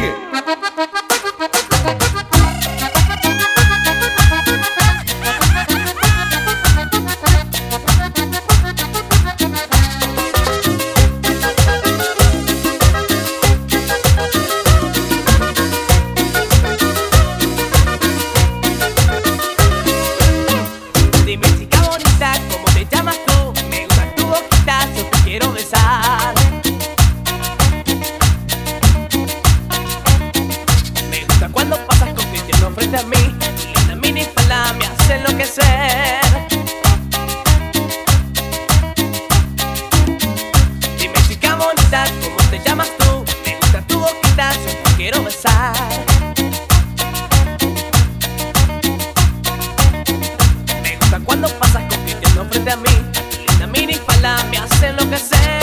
sigue. Dime chica bonita, ¿cómo te llamas tú? Me gusta tu boquita, yo te quiero besar. Me gusta cuando pasas compitiendo frente a mí. Tu linda minifalda me hace enloquecer. Dime chica bonita, ¿cómo te llamas tú? Me gusta tu boquita, yo te quiero besar. Cuando pasas compitiendo frente a mí, tu linda minifalda me hace enloquecer.